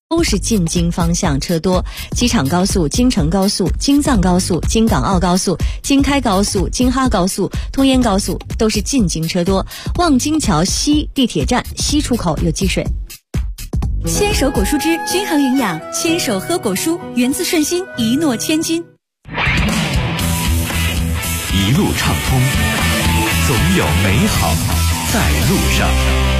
都是进京方向车多，机场高速、京承高速、京藏高速、京港澳高速、京开高速、京哈高速、通燕高速都是进京车多。望京桥西地铁站西出口有积水。 牵手果蔬汁均衡营养，牵手喝果蔬，源自顺心，一诺千金。 一路畅通，总有美好在路上。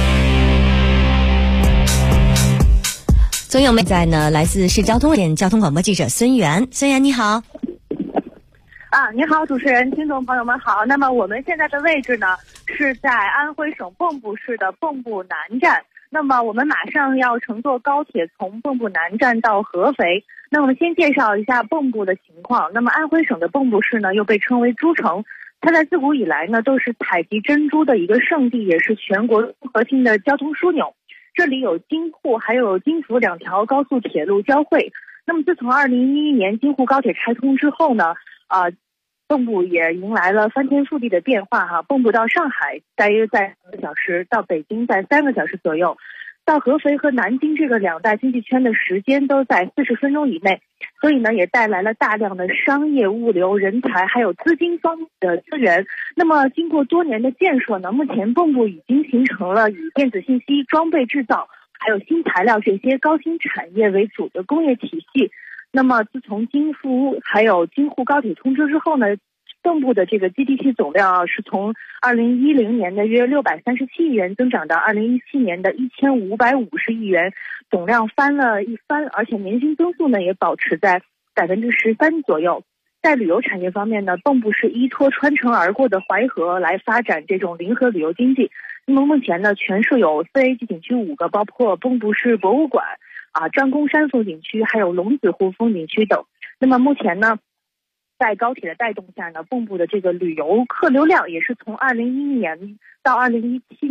总有美在呢，来自市交通线交通广播记者孙源。孙源你好。 你好，主持人，听众朋友们好。那么我们现在的位置呢是在安徽省蚌埠市的蚌埠南站。那么我们马上要乘坐高铁从蚌埠南站到合肥。那我们先介绍一下蚌埠的情况。那么安徽省的蚌埠市呢又被称为珠城，它在自古以来呢都是采集珍珠的一个圣地，也是全国综合性的交通枢纽。这里有京沪还有京福两条高速铁路交汇。那么自从2011年京沪高铁开通之后呢，蚌埠也迎来了翻天覆地的变化哈。蚌埠到上海大约在2个小时，到北京在3个小时左右，到合肥和南京这个两大经济圈的时间都在40分钟以内。所以呢，也带来了大量的商业、物流、人才还有资金方面的资源。那么经过多年的建设呢，目前蚌埠已经形成了以电子信息、装备制造还有新材料这些高新产业为主的工业体系。那么自从京福还有京沪高铁通车之后呢，蚌埠的这个 GDP 总量是从2010年的约637亿元增长到2017年的1550亿元，总量翻了一番，而且年均增速呢也保持在13%左右。在旅游产业方面呢，蚌埠是依托穿城而过的淮河来发展这种临河旅游经济。那么目前呢，全市有4A 级景区5个，包括蚌埠市博物馆、张公山风景区，还有龙子湖风景区等。那么目前呢，在高铁的带动下呢，蚌埠的这个旅游客流量也是从2011年到2017年